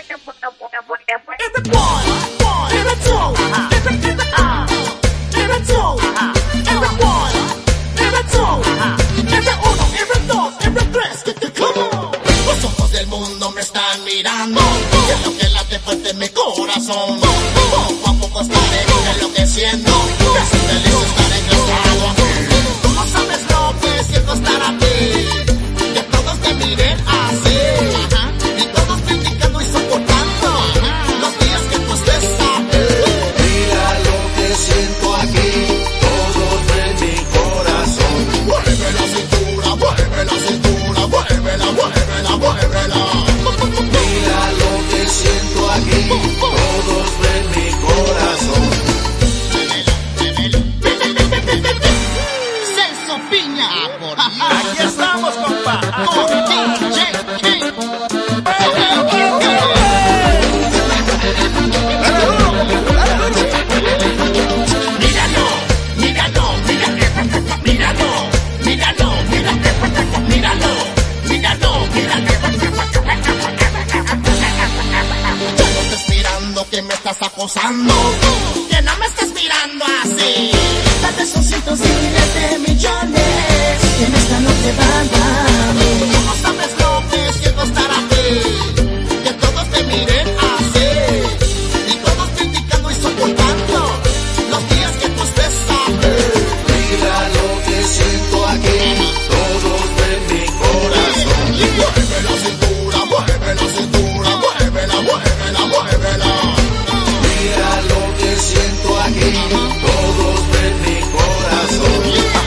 Los ojos del mundo me están mirando, es lo que late fuerte en mi corazón. Poco a poco estaré enloqueciendo, me hace feliz estar encantado aquí. Tú no sabes lo que siento estar aquí, que todos te miren así, y todos criticando y soportando los días que tú estés aquí. Mira lo que siento aquí, todos ven mi corazón. Mueve la cintura, mueve la cintura, muévela, muévela, muévela. Mira lo que siento aquí, todos ven mi corazón. Celso Piña, aquí estamos, compa, con DJ King. Míralo, míralo, míralo, míralo, míralo, míralo, míralo, míralo. Yo no estés mirando que me estás acosando, que no me estés mirando así. Tal vez son cientos y miles de millones que en esta noche van a mí. Tú no sabes lo que siento estar aquí, que todos te miren así, y todos criticando y soportando los días que tú estés aquí. Mira lo que siento aquí, todos ven mi corazón. Mueve la cintura, mueve la cintura, muévela, muévela, muévela. Mira lo que siento aquí, todos ven mi corazón.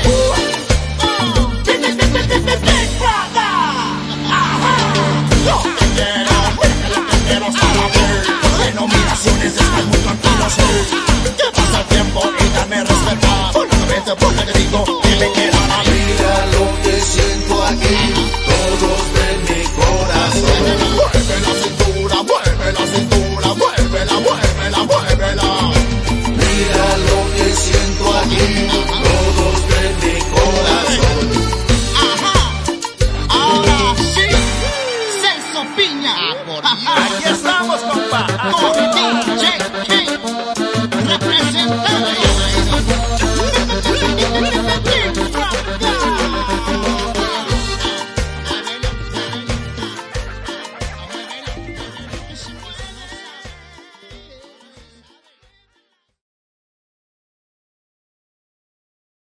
Yo te quiero estar aquí. Denominaciones están muy tranquilas, que pasa el tiempo y dame respetar. Solamente porque te digo que me quieran a mí. Mira lo que siento aquí, todos ven mi corazón. Mueve la cintura, mueve la cintura, muévela, muévela, muévela. Mira lo que siento aquí, todos ven mi corazón. Ahora sí, Celso Piña. Aquí estamos, compa.